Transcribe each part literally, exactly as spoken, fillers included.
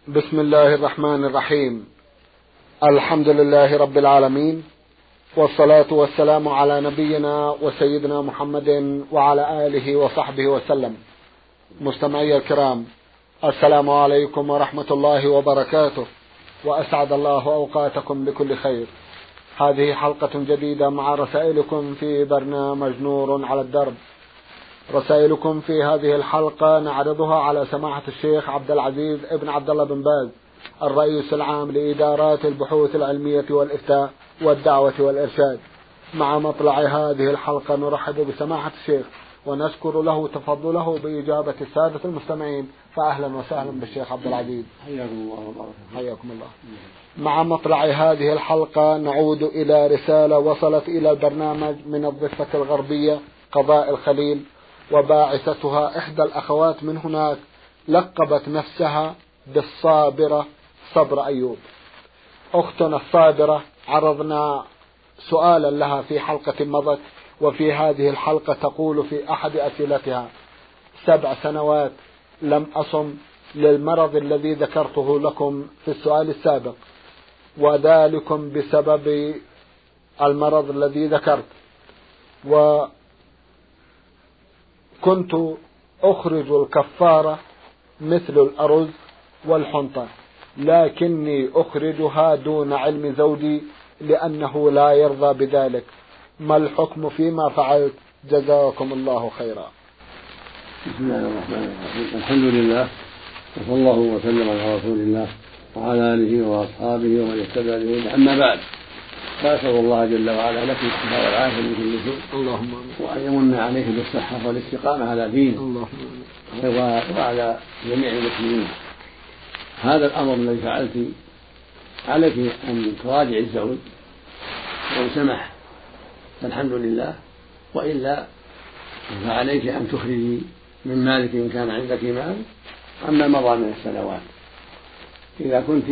بسم الله الرحمن الرحيم. الحمد لله رب العالمين، والصلاة والسلام على نبينا وسيدنا محمد وعلى آله وصحبه وسلم. مستمعي الكرام، السلام عليكم ورحمة الله وبركاته، وأسعد الله أوقاتكم بكل خير. هذه حلقة جديدة مع رسائلكم في برنامج نور على الدرب. رسائلكم في هذه الحلقة نعرضها على سماحة الشيخ عبد العزيز ابن عبد الله بن باز، الرئيس العام لإدارات البحوث العلمية والإفتاء والدعوة والإرشاد. مع مطلع هذه الحلقة نرحب بسماحة الشيخ ونشكر له تفضله بإجابة السادة المستمعين، فأهلا وسهلا بالشيخ عبد العزيز. حياكم الله وبارك. حياكم الله. مع مطلع هذه الحلقة نعود إلى رسالة وصلت إلى البرنامج من الضفة الغربية قضاء الخليل، وباعثتها إحدى الأخوات من هناك لقبت نفسها بالصابرة صبر أيوب. أختنا الصابرة عرضنا سؤالا لها في حلقة مضت، وفي هذه الحلقة تقول في أحد أسئلتها: سبع سنوات لم أصم للمرض الذي ذكرته لكم في السؤال السابق، وذلكم بسبب المرض الذي ذكرت، وكنت أخرج الكفارة مثل الأرز والحنطة، لكني أخرجها دون علم زوجي لأنه لا يرضى بذلك. ما الحكم فيما فعلت؟ جزاكم الله خيرا. بسم الله الرحمن الرحيم. الحمد لله، وصلى الله وسلم على رسول الله وعلى آله وأصحابه ومن اهتدى بهداه. أما بعد، فأسأل الله جل وعلا لك الصحة والعافية من كل سوء، اللهم آمين، وأن يمن عليك بالصحة والاستقامة على دينه، اللهم آمين، وعلى جميع المسلمين. هذا الأمر الذي فعلت عليك أن تراجع الزوج، وإن سمح فالحمد لله، وإلا فعليك أن تخرجي من مالك إن كان عندك مال عما مضى من السنوات. إذا كنت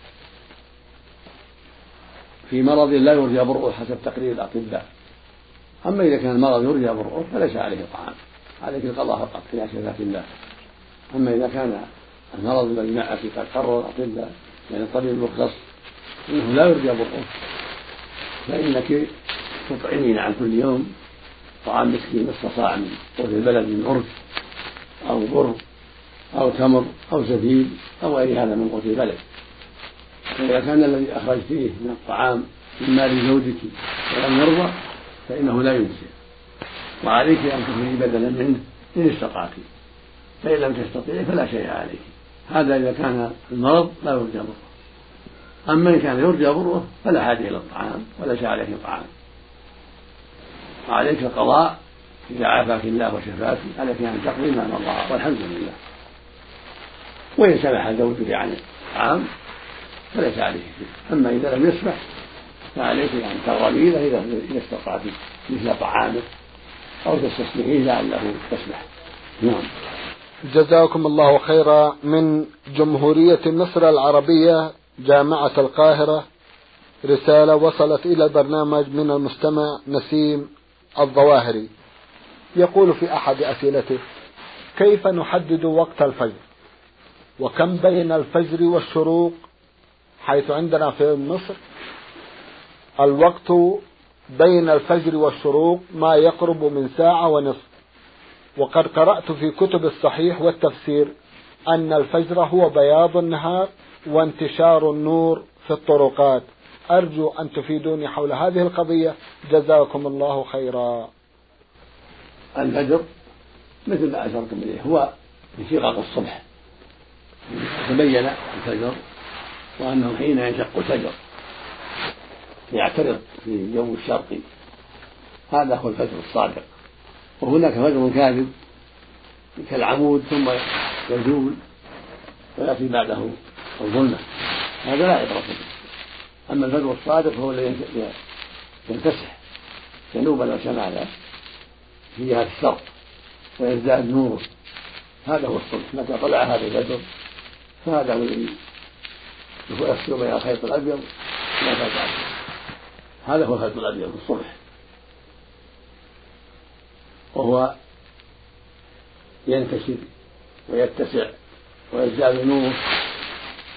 في مرض لا يرجى برؤه حسب تقرير الأطباء، أما إذا كان المرض يرجى برؤه فليس عليه طعام، عليك القضاء فقط في شفاعة الله. أما إذا كان المرض الذي معك قد قرر الأطباء، يعني الطبيب المختص، إنه لا يرجى برؤه، فإنك تطعمين عن كل يوم طعام مسكين نصف صاع من قوت البلد من أرز أو بر أو تمر أو زبيب أو غير هذا من قوت البلد. فإذا كان الذي أخرجتيه من الطعام من مال زوجك ولم يرضى فإنه لا يجزي، وعليك أن تخرجي بدلا منه إن استطعت، فإن لم تستطيعي فلا شيء عليك. هذا إذا كان المرض لا يرجى بره. أما إن كان يرجى بره فلا حاجة إلى الطعام وليس عليك طعام، وعليك القضاء إذا عافاك الله وشفاك، عليك أن تقضي ما مضى والحمد لله. وإن سمح زوجك عن الطعام فليس عليك شيء. أما إذا لم يسمح فعليك أن ترغبي له إذا استطعت مثل طعامه أو تستسمحيه لعله تسمح. نعم. جزاكم الله خيرا. من جمهورية مصر العربية جامعة القاهرة رسالة وصلت إلى البرنامج من المستمع نسيم الظواهري، يقول في أحد أسئلته: كيف نحدد وقت الفجر؟ وكم بين الفجر والشروق؟ حيث عندنا في مصر الوقت بين الفجر والشروق ما يقرب من ساعة ونصف، وقد قرأت في كتب الصحيح والتفسير أن الفجر هو بياض النهار وانتشار النور في الطرقات. أرجو أن تفيدوني حول هذه القضية، جزاكم الله خيرا. الفجر مثل ما أشرتم إليه هو انشقاق الصبح، تبين الفجر وأنه حين ينشق الفجر يعترض في الجو الشرقي، هذا هو الفجر الصادق. وهناك فجر كاذب كالعمود ثم يزول ويأتي بعده الظلمة، هذا لا عبرة به. أما الفجر الصادق هو الذي ينتسح جنوبا وشمالا في جهة الشرق ويزداد نوره، هذا هو الصبح. متى طلع هذا الفجر فهذا هو الذي يفسر بين الخيط الأبيض وما بعده، هذا هو الخيط الأبيض الصبح، وهو ينتشر ويتسع ويزداد نوره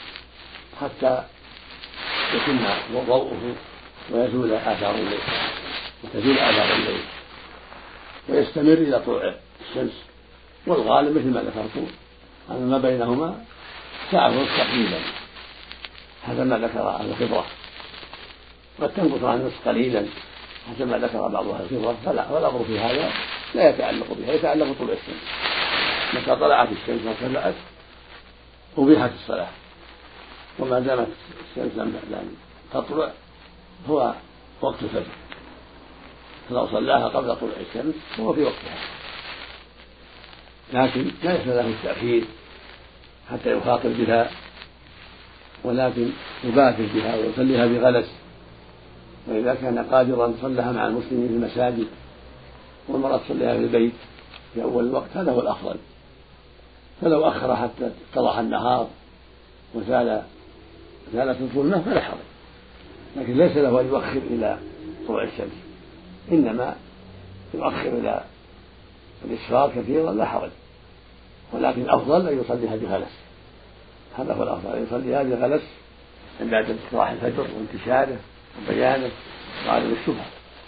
حتى يتم ضوءه ويزول آثار الليل وتزول آثار الليل ويستمر إلى طلوع الشمس. والغالب مثل ما ذكرت أن ما بينهما ساعة ونصف تقريبا، هذا ما ذكر الخبرة، قد تنقص عن النصف قليلا حسب ما ذكر بعض أهل الخبرة. فلا، والأمر في هذا لا يتعلق بها، يتعلق بطلوع الشمس. متى طلعت الشمس وارتفعت أبيحت الصلاة، وما دامت الشمس لم تطلع هو وقت الفجر، فلو صلاها قبل طلوع الشمس هو في وقتها، لكن ليس له التأخير حتى يخاطر بها، ولكن يبادر بها ويصليها بغلس، وإذا كان قادرا صلىها مع المسلمين في المساجد، والمرأة تصليها في البيت في أول الوقت، هذا هو الأفضل. فلو أخر حتى اتضح النهار وزال زالت الظلمة فلا حرج، لكن ليس له أن يؤخر إلى طلوع الشمس، إنما يؤخر إلى الإسفار كثيرا لا حرج، ولكن الأفضل أن يصليها بغلس، هذا هو الأفضل، أن يصليها بغلس بعد اطلاع الفجر وانتشاره وبيانه وعدم الشبهة.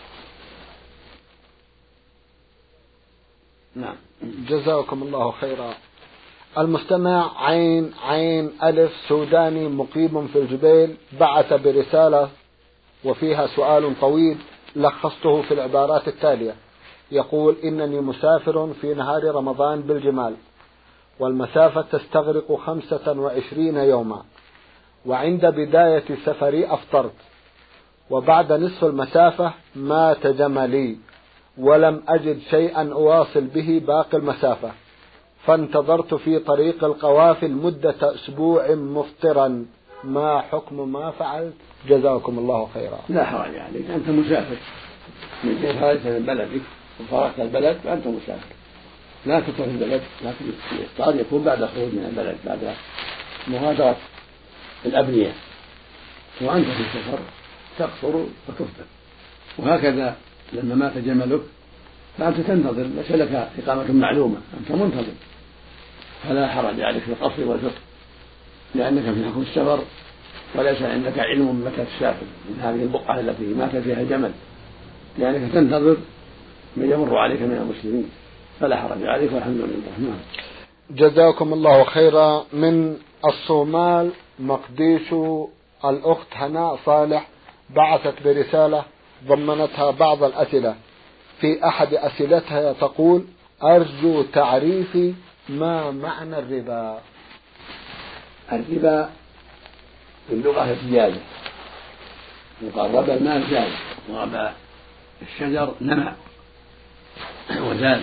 نعم، جزاكم الله خيرا. المستمع عين عين ألف سوداني مقيم في الجبيل بعث برسالة وفيها سؤال طويل لخصته في العبارات التالية. يقول: إنني مسافر في نهار رمضان بالجمال، والمسافة تستغرق خمسة وعشرين يوما، وعند بداية سفري أفطرت، وبعد نصف المسافة مات جملي ولم أجد شيئا أواصل به باقي المسافة، فانتظرت في طريق القوافل مدة أسبوع مفطرا، ما حكم ما فعلت؟ جزاكم الله خيرا. لا حرج عليك، أنت مسافر، من خرجت من بلدك وفارقت البلد فأنت مسافر، لا تترك البلد، لكن الإفطار يكون بعد الخروج من البلد، بعد مغادرة الأبنية، وأنت في السفر تقصر وتفطر. وهكذا لما مات جملك فأنت تنتظر، ليس لك إقامة معلومة، أنت منتظر، فلا حرج عليك في القصر والفطر، لأنك في حكم السفر وليس عندك علم متى تسافر من هذه البقعة التي مات فيها الجمل، لأنك تنتظر من يمر عليك من المسلمين، فلا حرج عليك والحمد لله. جزاكم الله خيرا. من الصومال مقديشو الأخت هناء صالح بعثت برسالة ضمنتها بعض الأسئلة. في أحد أسئلتها تقول: أرجو تعريفي ما معنى الربا. الربا في اللغة الزيادة، يقال ربا المال زاد، وربا الشجر نمى وزاد،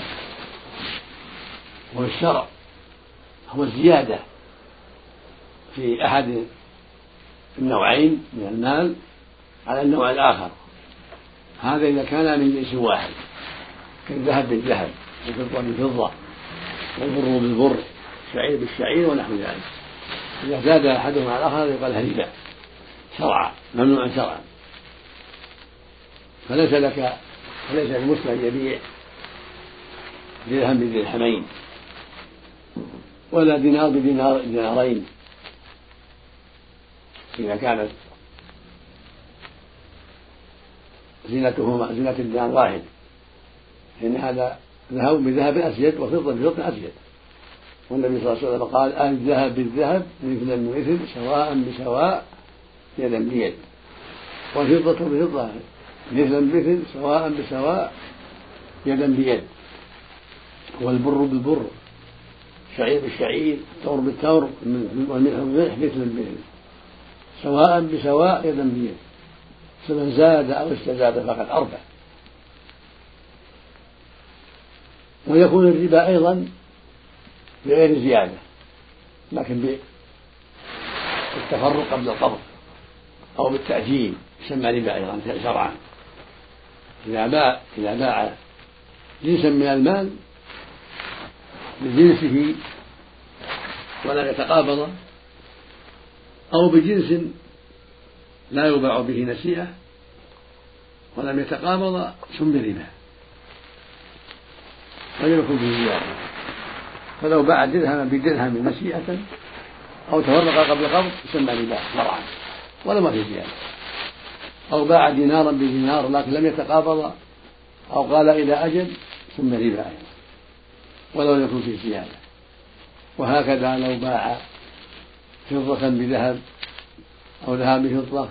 والشرع هو الزيادة في أحد النوعين من المال على النوع الآخر، هذا إذا كان من جنس واحد، كالذهب بالذهب والفضة بالفضة والبر بالبر الشعير بالشعير ونحو ذلك. إذا زاد أحدهما على الآخر يقال ربا شرعا، ممنوع شرعا. فليس لك فليس للمسلم يبيع درهم بدرهمين ولا دينار بدينار دينارين إذا كانت زينتهما زينة الدينار واحد، لأن هذا ذهب بذهب أزيد وفضة بفضة أزيد، والنبي صلى الله عليه وسلم قال: الذهب بالذهب مثلا بمثل سواء بسواء يدا بيد، والفضة بفضة مثلا بمثل سواء بسواء يدا بيد، والبر بالبر الشعير بالشعير التمر بالتمر والملح بالملح مثلا بمثل سواء بسواء يدا بيد، فمن زاد أو استزاد فقد أربح. ويكون الربا أيضا بغير زيادة، لكن بالتفرق قبل القبض أو بالتأجيل يسمى ربا أيضا شرعا. إذا باع إذا باع جنسا من المال بجنسه ولم يتقابض، أو بجنس لا يباع به نسيئة ولم يتقابض، سمي ربا ولم يكن به زيادة. فلو باع درهما بدرهم نسيئة أو تفرق قبل قبض يسمى ربا شرعا ولا ما في زيادة. أو باع دينارا بدينار لكن لم يتقابض أو قال إلى أجل ثم ربا ولو يكون في زيادة. وهكذا لو باع فضة بذهب أو ذهب بفضة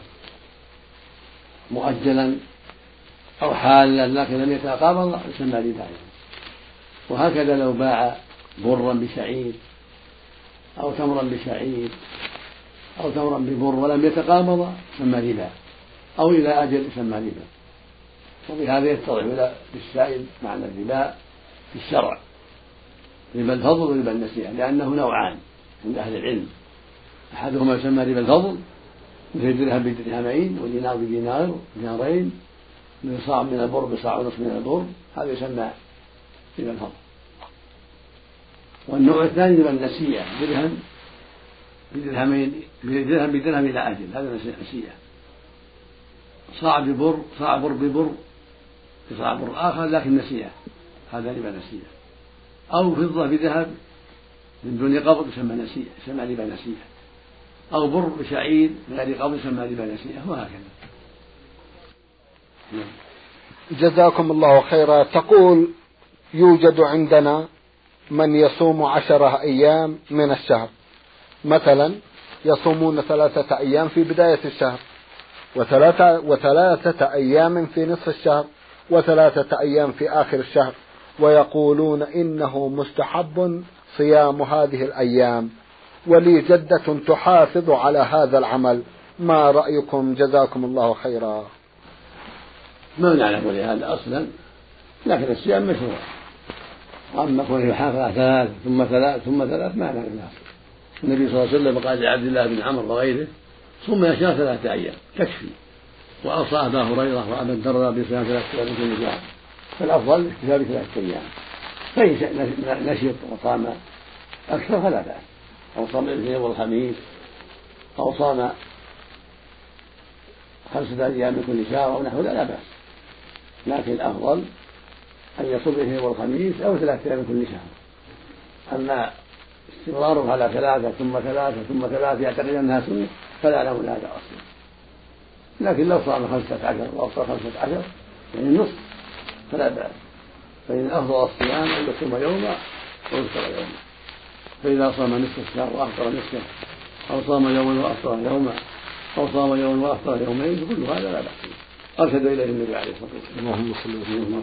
مؤجلا أو حالا لكن لم يتقابض يسمى ربا. وهكذا لو باع برا بشعير أو تمرا بشعير أو تمرا ببر ولم يتقابض يسمى ربا أو إلى أجل يسمى ربا. وبهذا يتضح للسائل معنى الربا في الشرع، ربا الفضل وربا النسيئة، لأنه نوعان عند أهل العلم. أحدهما يسمى ربا الفضل مثل الدرهم بدرهمين ودينار بدينار دينارين من صاع من البر بصاع ونصف من البر، هذا يسمى ربا الفضل. والنوع الثاني ربا النسيئة، درهم بدرهمين درهم بدرهم إلى أجل، هذا نسيئة. صاع ببر صاع بر ببر صاع بر آخر لكن نسيئة، هذا ربا نسيئة. أو فضة بذهب من دون قبض يسمى نسيئة، يسمى ربا نسيئة. أو بر بشعير من غير قبض يسمى ربا نسيئة، وهكذا. جزاكم الله خيرا. تقول: يوجد عندنا من يصوم عشرة أيام من الشهر، مثلا يصومون ثلاثة أيام في بداية الشهر وثلاثة, وثلاثة أيام في نصف الشهر وثلاثة أيام في آخر الشهر، ويقولون إنه مستحب صيام هذه الأيام، ولي جدة تحافظ على هذا العمل، ما رأيكم؟ جزاكم الله خيرا. ما نعلم لهذا أصلا، لكن الصيام مشروع، وأما كونه يحافظ على ثلاث ثم ثلاث ثم ثلاث ما نعلم لها. النبي صلى الله عليه وسلم قال لعبد الله بن عمرو وغيره: صم يا شهر ثلاثة أيام تكفي. وأوصى أبا هريرة وأبا الدرداء بصيام ثلاثة أيام كل شهر، فالأفضل الاكتفاء بثلاثة أيام. فإن نشط وصام أكثر فلا بأس، أو صام الاثنين والخميس أو صام خمسة أيام من كل شهر أو نحو لا بأس، لكن الأفضل أن يصوم الاثنين والخميس أو ثلاثة أيام من كل شهر. أما استمراره على ثلاثة ثم ثلاثة ثم ثلاثة يعتقد أنها سنة فلا نعلم هذا أصلا. لكن لو صام خمسة عشر أو صام خمسة عشر يعني النصف فلا بأس، فإن أفضل الصيام أن يصوم يوما ويفطر يوما. فإذا صام نصف الشهر وأفطر نصفه أو صام يوما وأفطر يوما أو صام يوما وأفطر يومين فكل هذا لا بأس. أرشد إليه النبي عليه الصلاة والسلام. اللهم صل وسلم.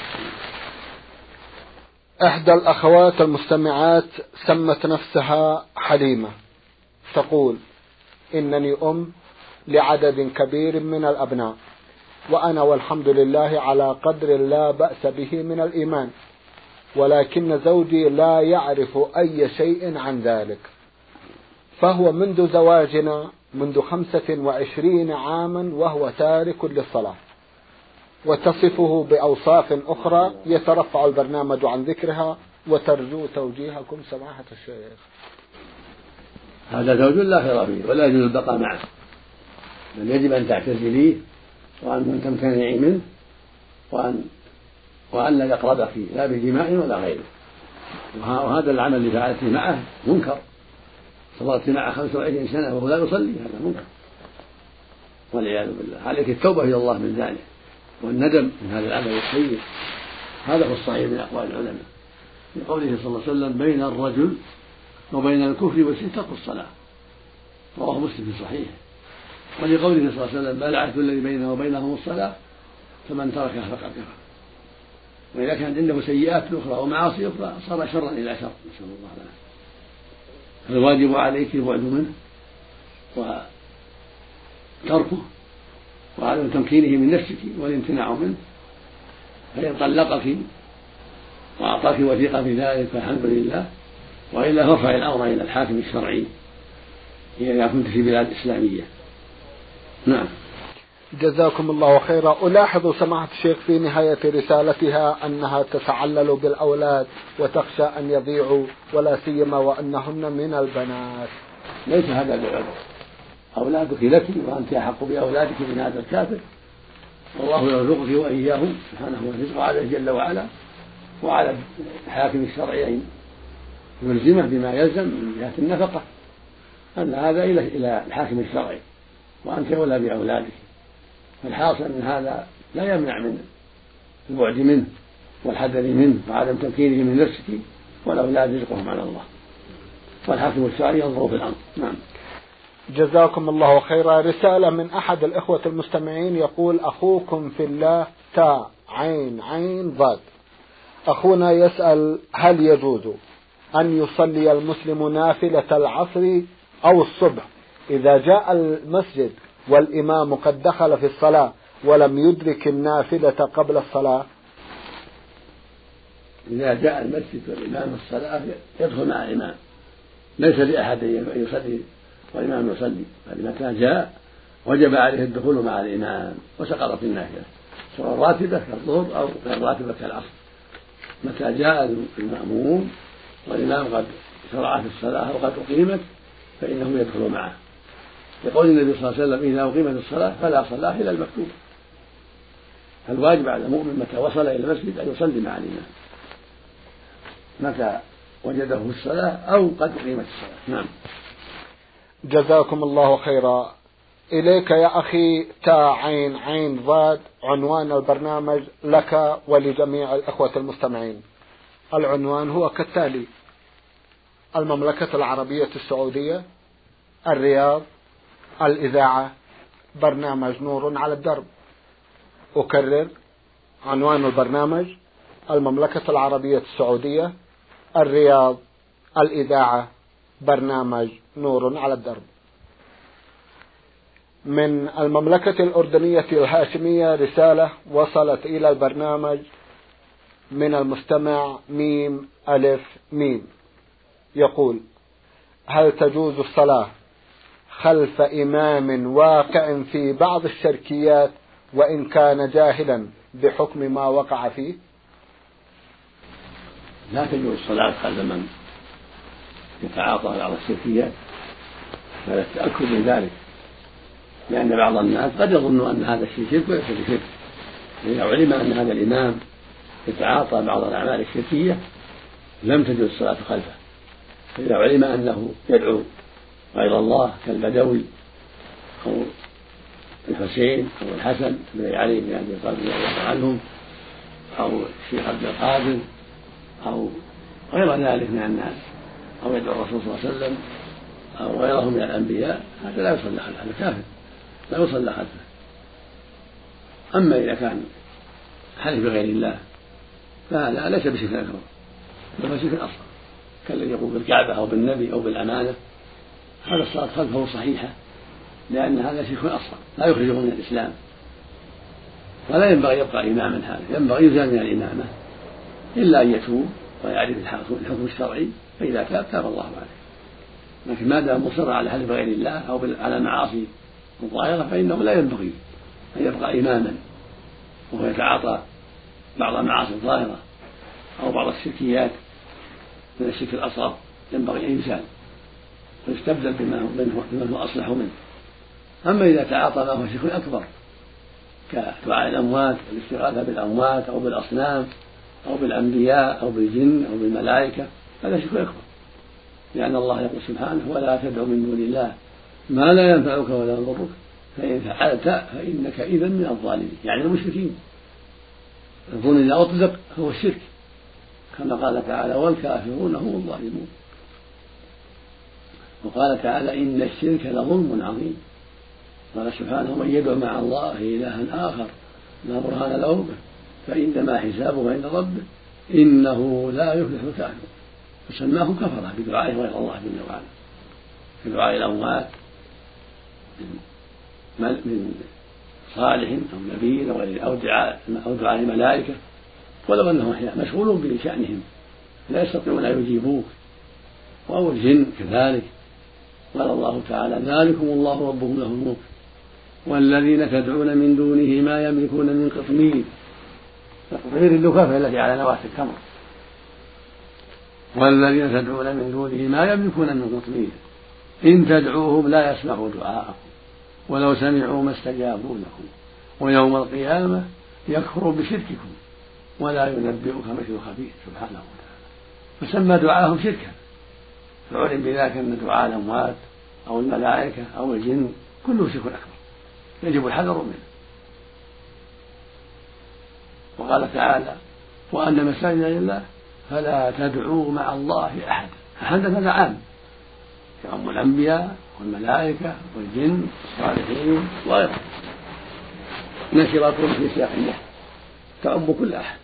إحدى الأخوات المستمعات سمت نفسها حليمة، تقول: إنني أم لعدد كبير من الأبناء، وأنا والحمد لله على قدر لا بأس به من الإيمان، ولكن زوجي لا يعرف أي شيء عن ذلك، فهو منذ زواجنا منذ خمسة وعشرين عاما وهو تارك للصلاة، وتصفه بأوصاف أخرى يترفع البرنامج عن ذكرها، وترجو توجيهكم سماحة الشيخ. هذا زوج لا خير فيه ولا يجوز البقاء معه، بل يجب أن تعتزليه وأن تمتنعي منه وأن وأن لا يقربك لا بجماع ولا غيره. وهذا العمل اللي فعلته معه منكر، صبرت معه خمسة وعشرين سنة وهو لا يصلي، هذا منكر والعياذ بالله. عليك التوبة إلى الله من ذلك والندم من هذا العمل السيء. هذا هو الصحيح من أقوال العلماء، لقوله صلى الله عليه وسلم: بين الرجل وبين الكفر والشرك ترك الصلاة، رواه مسلم في صحيحه. ولقوله صلى الله عليه وسلم: العهد الذي بينه وبينهم الصلاة فمن تركها فقد كفر. وإذا كانت عنده سيئات أخرى ومعاصي أخرى صار شرا إلى شر، نسأل الله العافية. فالواجب عليك البعد منه وتركه وعدم تمكينه من نفسك والامتناع منه. فإن طلقك وأعطاك وثيقة في ذلك فالحمد لله، وإلا فارفع الأمر إلى الحاكم الشرعي إذا كنت في بلاد إسلامية. نعم. جزاكم الله خيرا. ألاحظ سماحة الشيخ في نهاية رسالتها أنها تتعلل بالأولاد وتخشى أن يضيعوا، ولا سيما وأنهن من البنات. ليس هذا بعذر، أولادك لك وأنت أحق بأولادك من هذا الكافر، والله يرزقك وإياهم سبحانه والرزق عليه جل وعلا، وعلى الحاكم الشرعي يلزمه بما يلزم من جهة النفقة أن هذا إلى إلى الحاكم الشرعي وأنت أولى بأولادك. فالحاصل أن هذا لا يمنع من البعد منه والحذر منه وعدم تمكينه من نفسك، والأولاد رزقهم على الله، والحاكم الشرعي ينظر في الأمر. نعم. جزاكم الله خيرا. رسالة من أحد الإخوة المستمعين يقول: أخوكم في الله تاء عين عين ضاد. أخونا يسأل: هل يجوز أن يصلي المسلم نافلة العصر أو الصبح إذا جاء المسجد والإمام قد دخل في الصلاة ولم يدرك النافلة قبل الصلاة؟ إذا جاء المسجد والإمام الصلاة يدخل مع الإمام، ليس لأحد أن يصلي والإمام يصلي، بل متى جاء وجب عليه الدخول مع الإمام وسقطت النافلة، سواء راتبة كالظهر أو غير راتبة كالعصر. متى جاء المأموم والإمام قد شرع في الصلاة أو قد أقيمت فإنه يدخل معه، يقول النبي صلى الله عليه وسلم: إذا أقيمت الصلاة فلا صلاة إلا المكتوبة. فالواجب على المؤمن متى وصل إلى المسجد أن يصلي مع الإمام متى وجده في الصلاة أو قد أقيمت الصلاة. نعم. جزاكم الله خيرا. إليك يا أخي تاء عين عين ضاد عنوان البرنامج لك ولجميع الأخوة المستمعين. العنوان هو كالتالي: المملكة العربية السعودية، الرياض، الإذاعة، برنامج نور على الدرب. أكرر: عنوان البرنامج المملكة العربية السعودية، الرياض، الإذاعة، برنامج نور على الدرب. من المملكة الأردنية الهاشمية رسالة وصلت إلى البرنامج من المستمع ميم ألف ميم، يقول: هل تجوز الصلاة خلف إمام واقع في بعض الشركيات وإن كان جاهلا بحكم ما وقع فيه؟ لا تجوز الصلاة خلف من يتعاطى بعض الشركيات، فلا التأكد من ذلك، لأن بعض الناس قد يظن أن هذا الشيء شرك وليس بشرك. إذا علم أن هذا الإمام يتعاطى بعض الأعمال الشركية لم تجوز الصلاة خلفه. فإذا علم أنه يدعو غير الله كالبدوي أو الحسين أو الحسن بن علي بن أبي طالب رضي الله عنهم أو الشيخ عبد القادر أو غير ذلك من الناس أو يدعو الرسول صلى الله عليه وسلم أو غيرهم من الأنبياء، هذا لا يصلى خلفه، هذا كافر لا يصلى خلفه. أما إذا كان حلف بغير الله فهذا ليس بشرك أكبر بل هو شرك أصغر، كالذي يقول بالكعبة أو بالنبي أو بالأمانة، هذا الصلاة خلفه صحيحة لأن هذا شرك أصغر لا يخرجه من الإسلام، ولا ينبغي يبقى إماما. هذا ينبغي يزال من الإمامة إلا أن يتوب ويعرف الحكم الشرعي، فإذا تاب تاب الله عليه. لكن ما دام مصر على حلف غير الله أو على معاصي الظاهرة فإنه لا ينبغي أن يبقى إماما وهو يتعاطى بعض المعاصي الظاهرة أو بعض الشركيات من الشرك الأصغر، ينبغي أن يزال ويستبدل بما هو أصلح منه. أما إذا تعاطى ما هو شرك أكبر كدعاء الأموات والاستغاثة بالأموات أو بالأصنام أو بالأنبياء أو بالجن أو بالملائكة، هذا شرك أكبر، لأن الله يقول سبحانه: ولا تدع من دون الله ما لا ينفعك ولا يضرك فإن فعلت فإنك إذا من الظالمين، يعني المشركين. الظن إذا أطلق هو الشرك، كما قال تعالى: والكافرون هم الظالمون. وقال تعالى: إن الشرك لظلم عظيم. قال سبحانه: من يدعو مع الله إلها آخر لا برهان له به فإنما حسابه عند ربه إنه لا يفلح الكافرون. فسماه كفرة بدعائه غير الله جل وعلا، كدعاء الأموات من صالح أو نبي أو دعاء أو دعاء الملائكة، ولو أنهم أحياء مشغولون بشأنهم لا يستطيعون أن يجيبوك، أو الجن كذلك. قال الله تعالى: ذلكم الله ربكم له الملك والذين تدعون من دونه ما يملكون من قطمير. القطمير اللفافة التي على نواة التمر. والذين تدعون من دونه ما يملكون من قطمير إن تدعوهم لا يسمعوا دعاءكم ولو سمعوا ما استجابوا لكم ويوم القيامة يكفروا بشرككم ولا ينبئك مثل خبير سبحانه وتعالى. فسمى دعاءهم شركا، فعلم بذلك أن دعاء الأموات أو الملائكة أو الجن كله شرك أكبر يجب الحذر منه. وقال تعالى وأن مساجد لله فلا تدعوا مع الله أحد. أحد هذا عام يعم الأنبياء والملائكة والجن والصالحين وغيرهم، نكرات في سياق النهي تعم كل أحد.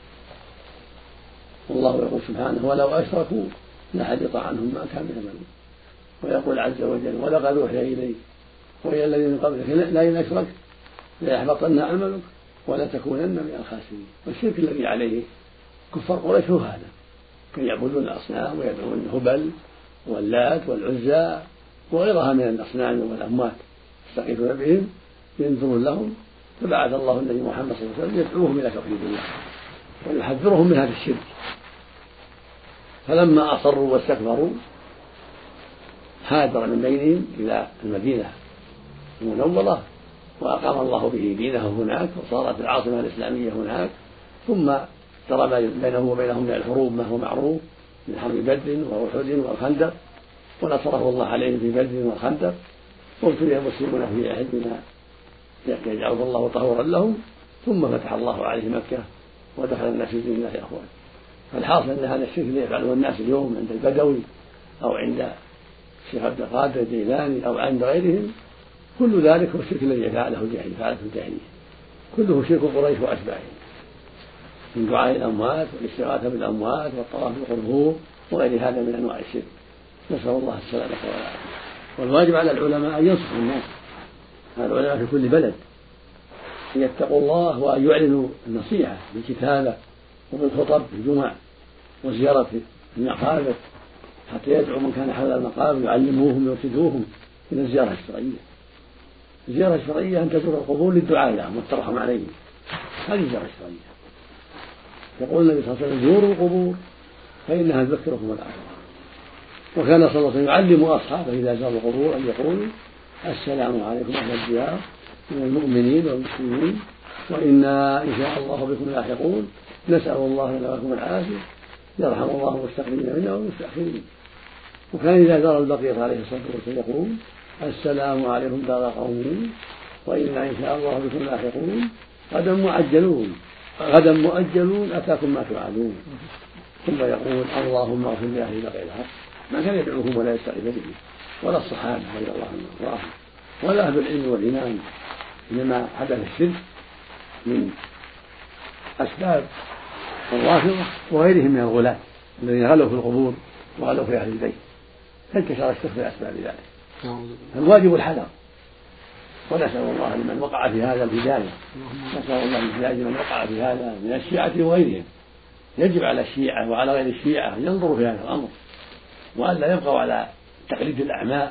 والله يقول سبحانه ولو أشركوا لحبط عنهم ما كانوا يعملون. ويقول عز وجل ولقد أوحي إليك وإلى الذين من قبلك لئن أشركت ليحبطن عملك ولتكونن من الخاسرين. والشرك الذي عليه كفار قريش هو هذا، كان يعبدون الأصنام ويدعون هبل واللات والعزى وغيرها من الأصنام والأموات يستغيثون بهم ينذرون لهم، فبعث الله النبي محمد صلى الله عليه وسلم يدعوهم إلى توحيد الله ويحذرهم من هذا الشرك. فلما أصروا واستكبروا هاجر من بينهم إلى المدينة المنورة وأقام الله به دينه هناك وصارت العاصمة الإسلامية هناك، ثم جرى بينه وبينهم من الحروب ما هو معروف من حرب بدر وأحد والخندق، ونصره الله عليهم في بدر والخندق، وابتلي المسلمون في أحد ما يجعله الله طهورا لهم، ثم فتح الله عليه مكة ودخل الناس في دين الله أخوان. فالحاصل أن هذا الشرك اللي يفعله الناس اليوم عند البدوي أو عند الشيخ عبد القادر الجيلاني أو عند غيرهم كل ذلك هو الشرك الذي فعله الجاهلية فعلته الجاهلية، كله شرك قريش وأتباعهم من دعاء الأموات والاستغاثة بالأموات والطواف بالقبور وغير هذا من أنواع الشرك، نسأل الله السلامة والعافية. والواجب على العلماء أن ينصحوا الناس، العلماء في كل بلد أن يتقوا الله وأن يعلنوا النصيحة بالكتابة وبالخطب في الجمع وزيارة المقابر حتى يدعو من كان حول المقابر يعلموهم ويرشدوهم إلى الزيارة الشرعية. الزيارة الشرعية أن تزور القبور للدعاء لهم والترحم عليهم، هذه الزيارة الشرعية. يقول النبي صلى الله عليه وسلم زوروا القبور فإنها تذكركم الآخرة. وكان صلى الله عليه وسلم يعلم أصحابه إذا زاروا القبور أن يقولوا السلام عليكم أهل الديار من المؤمنين والمسلمين وإنا إن شاء الله بكم لاحقون نسأل الله لنا ولكم العافية يرحم الله المستقدمين منا والمستأخرين. وكان إذا زار البقية عليه الصلاة والسلام يقول السلام عليكم دار قوم وإنا إن شاء الله بكم لاحقون غدا مؤجلون غدا مؤجلون أتاكم ما توعدون. ثم يقول اللهم اغفر لأهل بقيع الأرض، ما كان يدعوهم ولا يستغيث بهم ولا الصحابة رضي الله عنهم ولا أهل العلم والإيمان، إنما حدث الشرك من أسباب الرافضة وغيرهم من الغلاة الذين غلوا في القبور وغلوا في أهل البيت، فانتشر الشرك بأسباب ذلك. الواجب الحذر، ونسأل الله لمن وقع في هذا الهداية، نسأل الله الهداية لمن وقع في هذا من الشيعة وغيرهم. يجب على الشيعة وعلى غير الشيعة ينظروا في هذا الأمر وألا يبقوا على تقليد الأعمى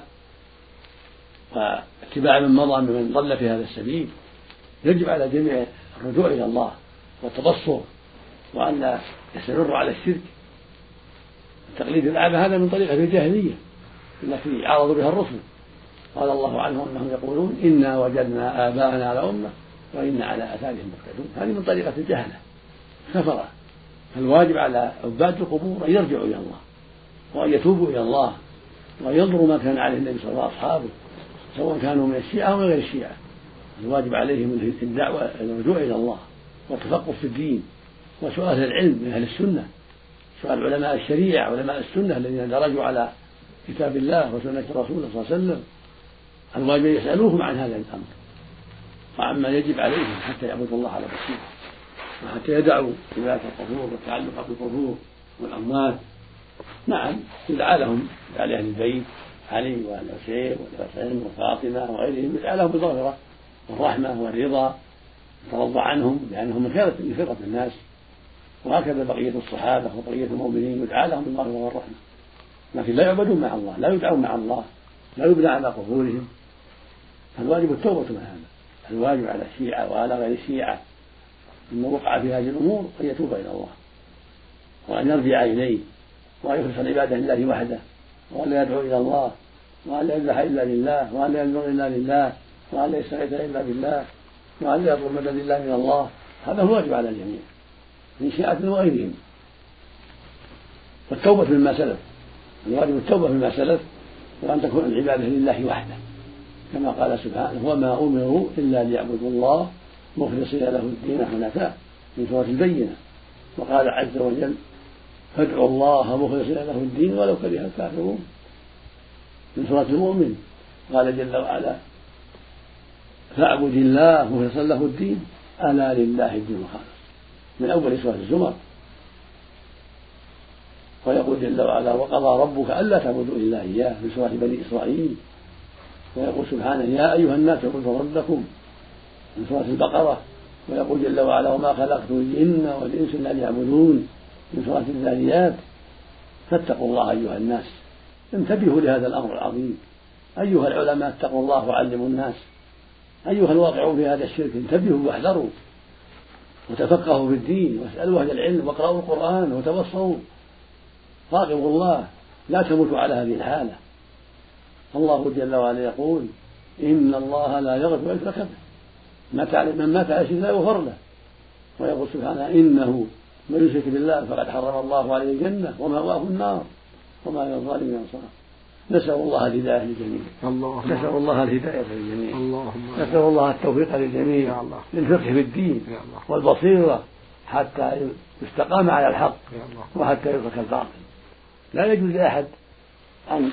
واتباع من مضى ممن ضل في هذا السبيل. يجب على جميع الرجوع إلى الله والتبصر وألا يستمروا على الشرك. تقليد الأعمى هذا من طريقة الجاهلية التي عارضوا بها الرسل، قال الله عنهم أنهم يقولون إنا وجدنا آباءنا على أمة وإنا على آثارهم مقتدون. هذه من طريقة الجهلة كفرة. فالواجب على عباد القبور أن يرجعوا إلى الله وأن يتوبوا إلى الله وأن ينظروا ما كان عليه النبي صلى الله عليه وسلم وأصحابه سواء كانوا من الشيعة أو غير الشيعة. الواجب عليهم الدعوة الرجوع إلى الله والتفقه في الدين وسؤال العلم من أهل السنة، سؤال علماء الشريعة علماء السنة الذين درجوا على كتاب الله وسنة رسوله صلى الله عليه وسلم. الواجب يسألوهم عن هذا الأمر وعما يجب عليهم حتى يعبدوا الله على بصيرة وحتى يدعوا عبادة القبور والتعلق بالقبور والأموات. نعم يدعى لهم على أهل البيت علي والحسين والحسين وفاطمة وغيرهم، يدعى لهم بالمغفرة والرحمة والرضا يترضى عنهم لأنهم من خيرة الناس، وهكذا بقية الصحابة وبقية المؤمنين يدعى لهم بالمغفرة والرحمة، لكن لا يعبدون مع الله، لا يدعون مع الله، لا يبنى على قبورهم. فالواجب التوبة من هذا. الواجب على الشيعة وعلى غير الشيعة من وقع في هذه الأمور أن يتوب إلى الله وأن يرجع إليه وأن يخلص العبادة لله وحده وأن لا يدعو إلى الله وأن لا يذبح إلا لله وأن لا ينذر إلا لله وأن لا يستغيث إلا بالله وأن لا يطلب مدد إلا من الله. هذا هو الواجب على الجميع من شيعة وغيرهم. والتوبة مما سلف، الواجب التوبة مما سلف وأن تكون العبادة لله وحده، كما قال سبحانه: وما أمروا إلا ليعبدوا الله مخلصين له الدين حنفاء من سورة البينة. وقال عز وجل: فادعوا الله مخلصين له الدين ولو كره الكافرون من سورة المؤمن. قال جل وعلا: فاعبد الله مخلصا له الدين ألا لله الدين الخالص من أول سورة الزمر. ويقول جل وعلا: وقضى ربك ألا تعبدوا إلا إياه من سورة بني إسرائيل. ويقول سبحانه: يا أيها الناس اعبدوا ربكم من سورة البقرة. ويقول جل وعلا: وما خلقت الجن والإنس إلا ليعبدون من سورة الذاريات. فاتقوا الله أيها الناس، انتبهوا لهذا الأمر العظيم. أيها العلماء اتقوا الله وعلموا الناس. أيها الواقعون في هذا الشرك انتبهوا واحذروا وتفقهوا في الدين واسألوا أهل العلم واقرأوا القرآن وتبصروا. راقبوا الله، لا تموتوا على هذه الحالة. الله جل وعلا يقول: إن الله لا يغفر أن يشرك به، من مات على شرك لا يغفر له. ويقول سبحانه: إنه من يشرك بالله فقد حرم الله عليه الجنة ومأواه النار وما للظالمين أنصار. نسأل الله الهداية للجميع. نسأل الله الهداية للجميع. نسأل الله التوفيق للجميع للفقه في الدين والبصيرة حتى يستقام على الحق وحتى يترك الباطل. لا يجوز لأحد أن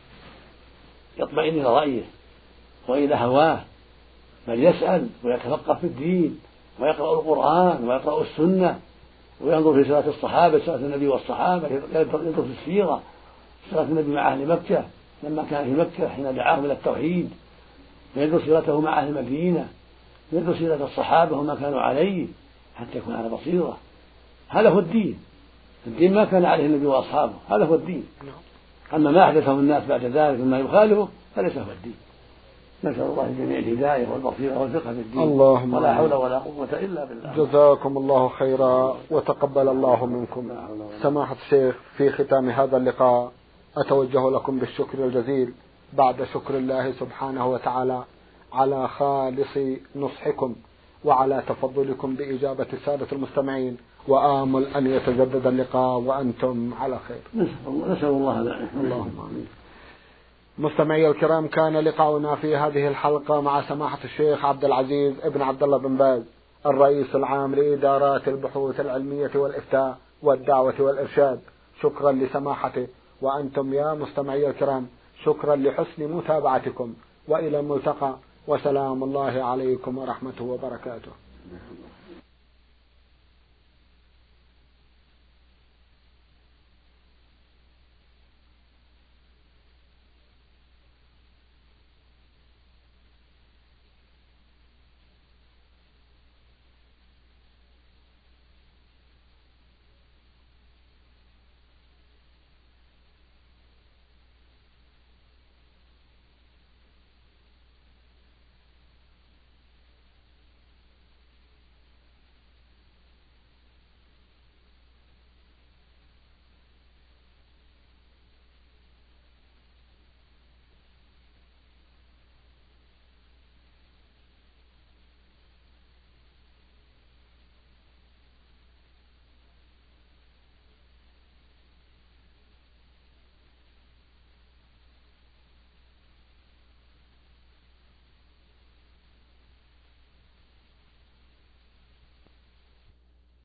يطمئن إلى رأيه وإلى هواه، بل يسأل ويتفقه في الدين ويقرأ القرآن ويقرأ السنة وينظر في سيرة الصحابة، سيرة النبي والصحابة، ينظر في السيرة، سيرة النبي مع أهل مكة لما كان في مكة حين دعاهم إلى التوحيد، وينظر سيرته مع أهل المدينة، ينظر سيرة الصحابة وما كانوا عليه حتى يكون على بصيرة. هذا هو الدين. الدين ما كان عليه النبي وأصحابه، هذا هو الدين. أما ما أحدثه الناس بعد ذلك مما يخالفه فليس هو الدين. نسأل الله الجميع الهداية والبصيرة والفقه في الدين. اللهم ولا حول ولا قوة إلا بالله. جزاكم الله خيرا وتقبل الله منكم. سماحة الشيخ، في ختام هذا اللقاء أتوجه لكم بالشكر الجزيل بعد شكر الله سبحانه وتعالى على خالص نصحكم وعلى تفضلكم بإجابة السادة المستمعين، وآمل أن يتجدد اللقاء وأنتم على خير. نسأل الله ذلك. اللهم آمين. مستمعي الكرام، كان لقاؤنا في هذه الحلقة مع سماحة الشيخ عبد العزيز ابن عبد الله بن باز، الرئيس العام لإدارات البحوث العلمية والإفتاء والدعوة والإرشاد. شكرا لسماحته، وأنتم يا مستمعي الكرام شكرا لحسن متابعتكم، وإلى الملتقى، وسلام الله عليكم ورحمته وبركاته.